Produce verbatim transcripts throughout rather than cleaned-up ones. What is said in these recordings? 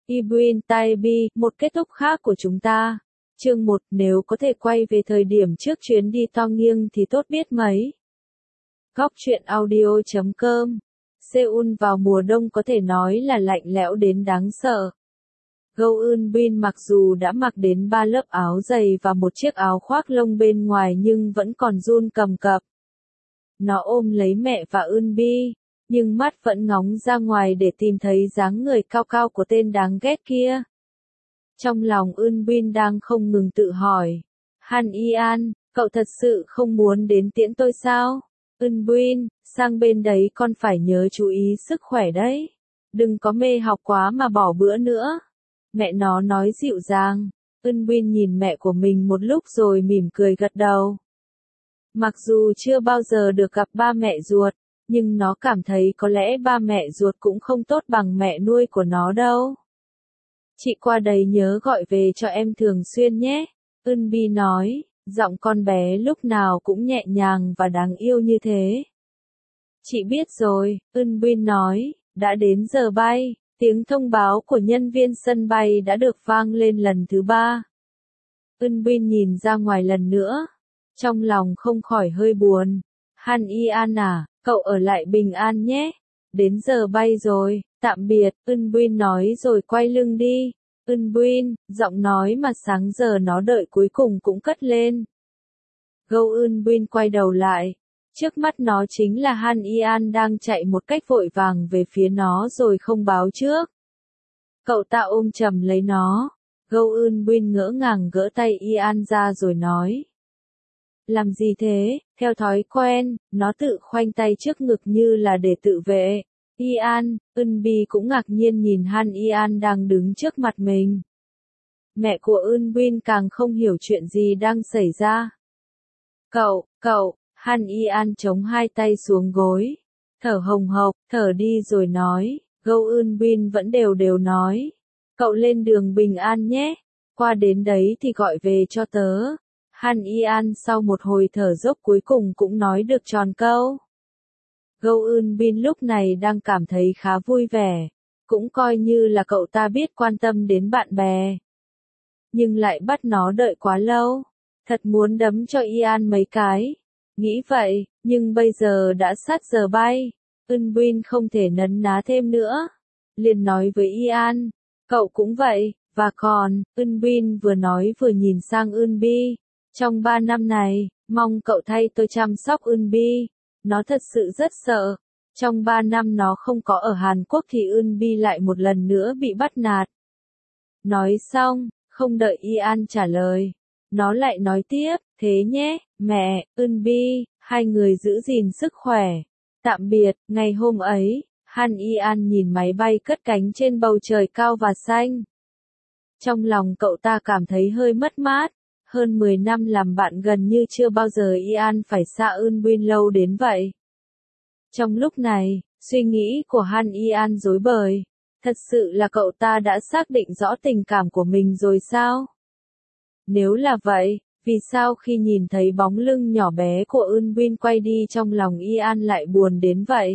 Ibn Taybi, một kết thúc khác của chúng ta. Chương một, nếu có thể quay về thời điểm trước chuyến đi to nghiêng thì tốt biết mấy. Góc truyện audio chấm com. Seoul vào mùa đông có thể nói là lạnh lẽo đến đáng sợ. Go Eun Bin mặc dù đã mặc đến ba lớp áo dày và một chiếc áo khoác lông bên ngoài nhưng vẫn còn run cầm cập. Nó ôm lấy mẹ và Eun Bi, nhưng mắt vẫn ngóng ra ngoài để tìm thấy dáng người cao cao của tên đáng ghét kia. Trong lòng Eun Bin đang không ngừng tự hỏi, Han Ian, cậu thật sự không muốn đến tiễn tôi sao? Eun Bin, sang bên đấy con phải nhớ chú ý sức khỏe đấy. Đừng có mê học quá mà bỏ bữa nữa. Mẹ nó nói dịu dàng. Eun Bin nhìn mẹ của mình một lúc rồi mỉm cười gật đầu. Mặc dù chưa bao giờ được gặp ba mẹ ruột, nhưng nó cảm thấy có lẽ ba mẹ ruột cũng không tốt bằng mẹ nuôi của nó đâu. Chị qua đây nhớ gọi về cho em thường xuyên nhé. Eun Bi nói, giọng con bé lúc nào cũng nhẹ nhàng và đáng yêu như thế. Chị biết rồi, Eun Bin nói, đã đến giờ bay. Tiếng thông báo của nhân viên sân bay đã được vang lên lần thứ ba. Eun Bin nhìn ra ngoài lần nữa. Trong lòng không khỏi hơi buồn. Han Ian à, cậu ở lại bình an nhé. Đến giờ bay rồi, tạm biệt, Eun Bin nói rồi quay lưng đi. Eun Bin, giọng nói mà sáng giờ nó đợi cuối cùng cũng cất lên. Go Eun Bin quay đầu lại. Trước mắt nó chính là Han Ian đang chạy một cách vội vàng về phía nó rồi không báo trước. Cậu ta ôm chầm lấy nó. Go Eun Bin ngỡ ngàng gỡ tay Ian ra rồi nói. Làm gì thế? Theo thói quen, nó tự khoanh tay trước ngực như là để tự vệ. Ian, Eun Bi cũng ngạc nhiên nhìn Han Ian đang đứng trước mặt mình. Mẹ của Eun Bin càng không hiểu chuyện gì đang xảy ra. Cậu, cậu, Han Ian chống hai tay xuống gối. Thở hồng hộc, thở đi rồi nói. Go Eun Bin vẫn đều đều nói. Cậu lên đường bình an nhé. Qua đến đấy thì gọi về cho tớ. Han Ian sau một hồi thở dốc cuối cùng cũng nói được tròn câu. Go Eun Bin lúc này đang cảm thấy khá vui vẻ. Cũng coi như là cậu ta biết quan tâm đến bạn bè. Nhưng lại bắt nó đợi quá lâu. Thật muốn đấm cho Ian mấy cái. Nghĩ vậy, nhưng bây giờ đã sát giờ bay. Eun Bin không thể nấn ná thêm nữa. Liền nói với Ian, cậu cũng vậy, và còn, Eun Bin vừa nói vừa nhìn sang Eun Bi. Trong ba năm này, mong cậu thay tôi chăm sóc Eun Bi. Nó thật sự rất sợ. Trong ba năm nó không có ở Hàn Quốc thì Eun Bi lại một lần nữa bị bắt nạt. Nói xong, không đợi Ian trả lời. Nó lại nói tiếp, thế nhé, mẹ, Eun Bi, hai người giữ gìn sức khỏe. Tạm biệt, ngày hôm ấy, Han Ian nhìn máy bay cất cánh trên bầu trời cao và xanh. Trong lòng cậu ta cảm thấy hơi mất mát. Hơn mười năm làm bạn gần như chưa bao giờ Ian phải xa Eun Bin lâu đến vậy. Trong lúc này, suy nghĩ của Han Ian rối bời. Thật sự là cậu ta đã xác định rõ tình cảm của mình rồi sao? Nếu là vậy, vì sao khi nhìn thấy bóng lưng nhỏ bé của Eun Bin quay đi trong lòng Ian lại buồn đến vậy?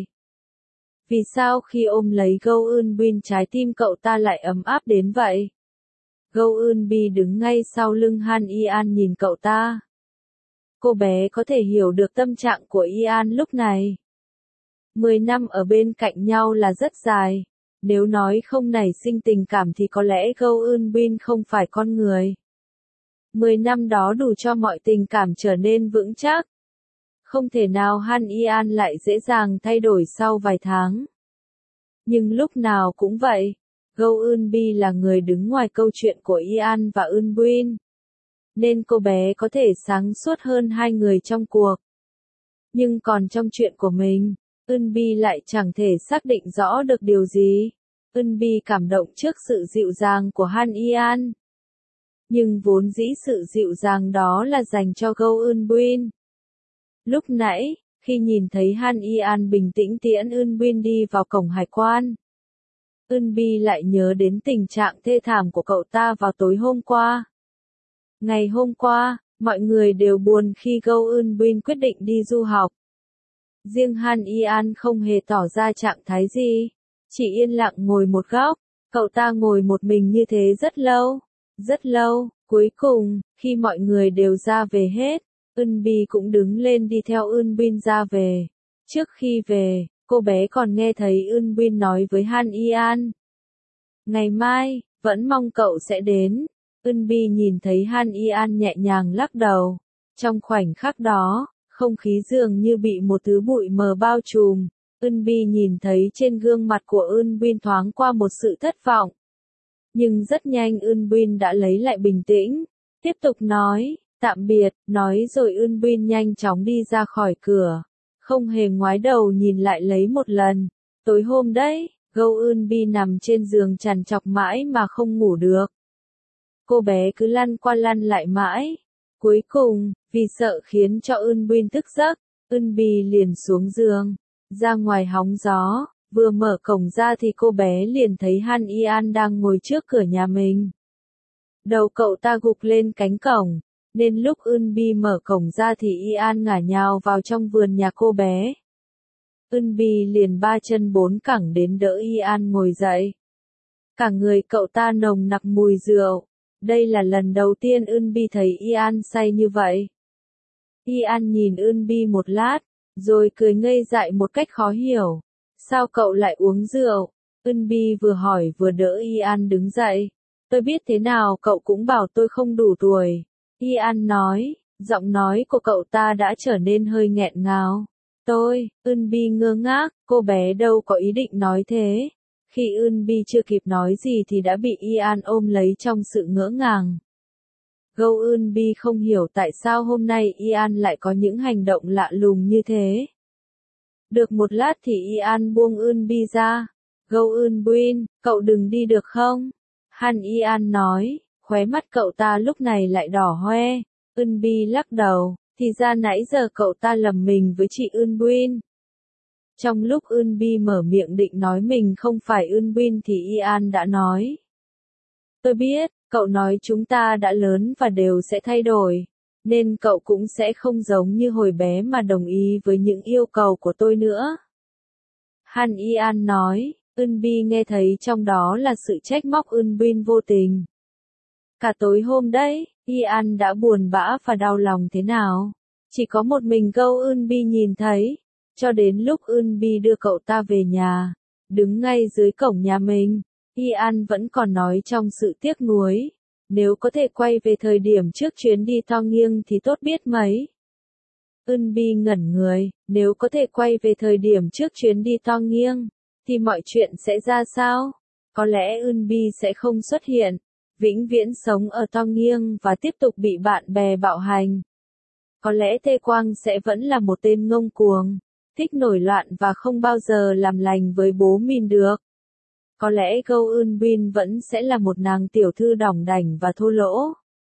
Vì sao khi ôm lấy Go Eun Bin trái tim cậu ta lại ấm áp đến vậy? Go Eun Bi đứng ngay sau lưng Han Ian nhìn cậu ta. Cô bé có thể hiểu được tâm trạng của Ian lúc này. Mười năm ở bên cạnh nhau là rất dài. Nếu nói không nảy sinh tình cảm thì có lẽ Go Eun Bin không phải con người. Mười năm đó đủ cho mọi tình cảm trở nên vững chắc. Không thể nào Han Ian lại dễ dàng thay đổi sau vài tháng. Nhưng lúc nào cũng vậy. Go Eun Bi là người đứng ngoài câu chuyện của Ian và Eun Bin. Nên cô bé có thể sáng suốt hơn hai người trong cuộc. Nhưng còn trong chuyện của mình, Eun Bi lại chẳng thể xác định rõ được điều gì. Eun Bi cảm động trước sự dịu dàng của Han Ian. Nhưng vốn dĩ sự dịu dàng đó là dành cho Go Eun Bin. Lúc nãy, khi nhìn thấy Han Ian bình tĩnh tiễn Eun Bin đi vào cổng hải quan, Eun Bi lại nhớ đến tình trạng thê thảm của cậu ta vào tối hôm qua. Ngày hôm qua, mọi người đều buồn khi Go Eun Bin quyết định đi du học. Riêng Han Ian không hề tỏ ra trạng thái gì, chỉ yên lặng ngồi một góc. Cậu ta ngồi một mình như thế rất lâu, rất lâu, cuối cùng, khi mọi người đều ra về hết, Eun Bi cũng đứng lên đi theo Eun Bin ra về. Trước khi về, cô bé còn nghe thấy Eun Bin nói với Han Ian. Ngày mai, vẫn mong cậu sẽ đến. Eun Bi nhìn thấy Han Ian nhẹ nhàng lắc đầu. Trong khoảnh khắc đó, không khí dường như bị một thứ bụi mờ bao trùm. Eun Bi nhìn thấy trên gương mặt của Eun Bin thoáng qua một sự thất vọng. Nhưng rất nhanh Eun Bin đã lấy lại bình tĩnh, tiếp tục nói, tạm biệt, nói rồi Eun Bin nhanh chóng đi ra khỏi cửa, không hề ngoái đầu nhìn lại lấy một lần. Tối hôm đấy, Go Eun Bi nằm trên giường trằn trọc mãi mà không ngủ được. Cô bé cứ lăn qua lăn lại mãi. Cuối cùng, vì sợ khiến cho Eun Bin thức giấc, Eun Bi liền xuống giường, ra ngoài hóng gió. Vừa mở cổng ra thì cô bé liền thấy Han Ian đang ngồi trước cửa nhà mình. Đầu cậu ta gục lên cánh cổng, nên lúc Eun Bi mở cổng ra thì Ian ngả nhào vào trong vườn nhà cô bé. Eun Bi liền ba chân bốn cẳng đến đỡ Ian ngồi dậy. Cả người cậu ta nồng nặc mùi rượu. Đây là lần đầu tiên Eun Bi thấy Ian say như vậy. Ian nhìn Eun Bi một lát, rồi cười ngây dại một cách khó hiểu. Sao cậu lại uống rượu? Eun Bi vừa hỏi vừa đỡ Ian đứng dậy. Tôi biết thế nào cậu cũng bảo tôi không đủ tuổi. Ian nói, giọng nói của cậu ta đã trở nên hơi nghẹn ngào. Tôi, Eun Bi ngơ ngác, cô bé đâu có ý định nói thế. Khi Eun Bi chưa kịp nói gì thì đã bị Ian ôm lấy trong sự ngỡ ngàng. Go Eun Bi không hiểu tại sao hôm nay Ian lại có những hành động lạ lùng như thế. Được một lát thì Ian buông Eun Bi ra. Go Eun Bin, cậu đừng đi được không? Han Ian nói, khóe mắt cậu ta lúc này lại đỏ hoe. Eun Bi lắc đầu, thì ra nãy giờ cậu ta lầm mình với chị Eun Bin. Trong lúc Eun Bi mở miệng định nói mình không phải Eun Bin thì Ian đã nói. Tôi biết, cậu nói chúng ta đã lớn và đều sẽ thay đổi. Nên cậu cũng sẽ không giống như hồi bé mà đồng ý với những yêu cầu của tôi nữa. Han Ian nói, Eun Bi nghe thấy trong đó là sự trách móc Eun Bin vô tình. Cả tối hôm đấy, Ian đã buồn bã và đau lòng thế nào. Chỉ có một mình Go Eun Bi nhìn thấy. Cho đến lúc Eun Bi đưa cậu ta về nhà, đứng ngay dưới cổng nhà mình, Ian vẫn còn nói trong sự tiếc nuối. Nếu có thể quay về thời điểm trước chuyến đi to nghiêng thì tốt biết mấy. Eun Bi ngẩn người, nếu có thể quay về thời điểm trước chuyến đi to nghiêng, thì mọi chuyện sẽ ra sao? Có lẽ Eun Bi sẽ không xuất hiện, vĩnh viễn sống ở to nghiêng và tiếp tục bị bạn bè bạo hành. Có lẽ Tae Kwang sẽ vẫn là một tên ngông cuồng, thích nổi loạn và không bao giờ làm lành với bố Min được. Có lẽ Go Eun Bin vẫn sẽ là một nàng tiểu thư đỏng đảnh và thô lỗ.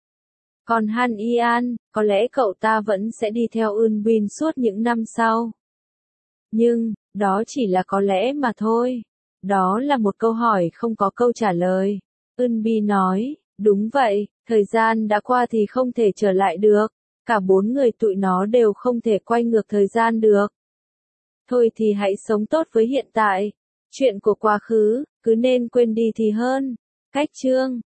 Còn Han Ian, có lẽ cậu ta vẫn sẽ đi theo Eun Bin suốt những năm sau. Nhưng, đó chỉ là có lẽ mà thôi. Đó là một câu hỏi không có câu trả lời. Eun Bi nói, đúng vậy, thời gian đã qua thì không thể trở lại được. Cả bốn người tụi nó đều không thể quay ngược thời gian được. Thôi thì hãy sống tốt với hiện tại. Chuyện của quá khứ, cứ nên quên đi thì hơn. Cách chương